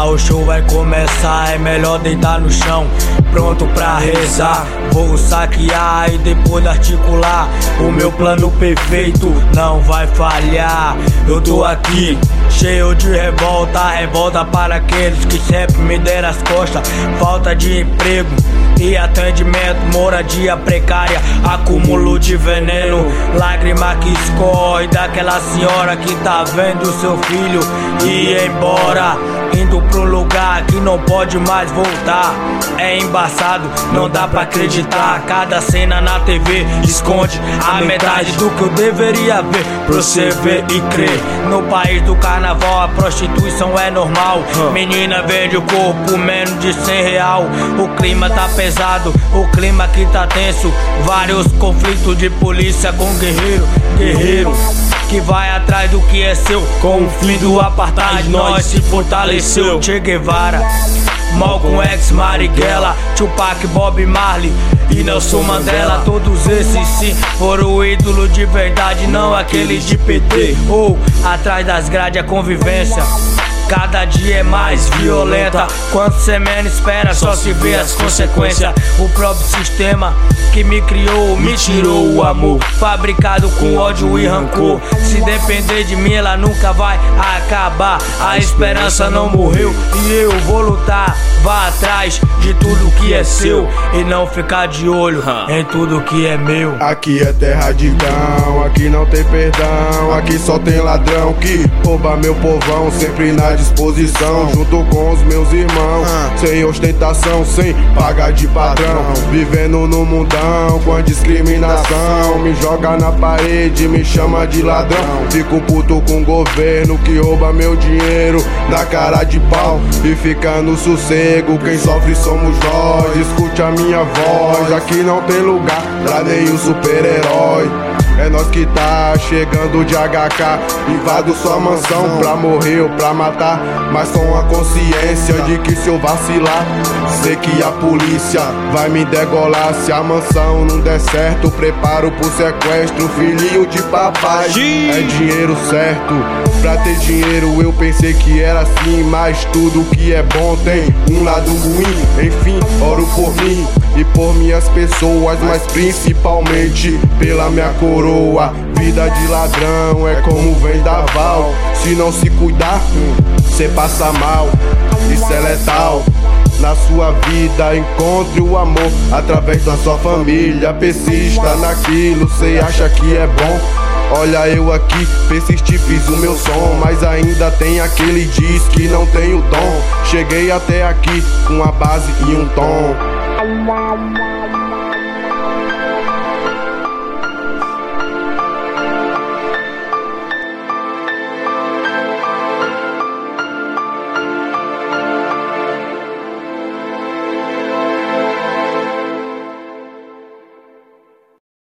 o show vai começar, é melhor deitar no chão, pronto pra rezar. Vou saquear e depois articular o meu plano perfeito, não vai falhar. Eu tô aqui, cheio de revolta, revolta para aqueles que sempre me deram as costas. Falta de emprego e atendimento, moradia precária, acúmulo de veneno, lágrima que escorre daquela senhora que tá vendo seu filho ir embora, indo pro lugar que não pode mais voltar. É embaçado, não dá pra acreditar. Cada cena na TV esconde a metade do que eu deveria ver, pra você ver e crer. No país do carnaval a prostituição é normal. Menina vende o corpo menos de R$100. O clima tá pesado, o clima que tá tenso. Vários conflitos de polícia com guerreiro que vai atrás do que é seu. Com o fim do apartheid nós se fortaleceu. Che Guevara, Malcolm X, Marighella, Tupac, Bob Marley e Nelson Mandela. Todos esses sim foram ídolos de verdade, não aqueles de PT ou atrás das grades. A convivência cada dia é mais violenta. Quando cê menos espera, só se vê as consequências. O próprio sistema que me criou me tirou o amor, fabricado com ódio e rancor. Se depender de mim, ela nunca vai acabar. A esperança não morreu e eu vou lutar. Vá atrás de tudo que é seu e não ficar de olho em tudo que é meu. Aqui é terra de cão, aqui não tem perdão. Aqui só tem ladrão que rouba meu povão, sempre na disposição, junto com os meus irmãos, sem ostentação, sem pagar de padrão, vivendo no mundão com a discriminação. Me joga na parede, me chama de ladrão. Fico puto com o governo que rouba meu dinheiro na cara de pau e fica no sossego. Quem sofre somos nós, escute a minha voz. Aqui não tem lugar pra nenhum super-herói. É nós que tá chegando de HK, invado sua mansão pra morrer ou pra matar, mas com a consciência de que se eu vacilar, sei que a polícia vai me degolar. Se a mansão não der certo, preparo pro sequestro. Filhinho de papai, é dinheiro certo. Pra ter dinheiro eu pensei que era assim, mas tudo que é bom tem um lado ruim. Enfim, oro por mim e por minhas pessoas, mas principalmente pela minha coroa. Vida de ladrão é como vendaval, se não se cuidar, cê passa mal. Isso é letal. Na sua vida encontre o amor através da sua família. Persista naquilo, cê acha que é bom. Olha eu aqui, persisti, fiz o meu som, mas ainda tem aquele diz que não tem o dom. Cheguei até aqui com a base e um tom.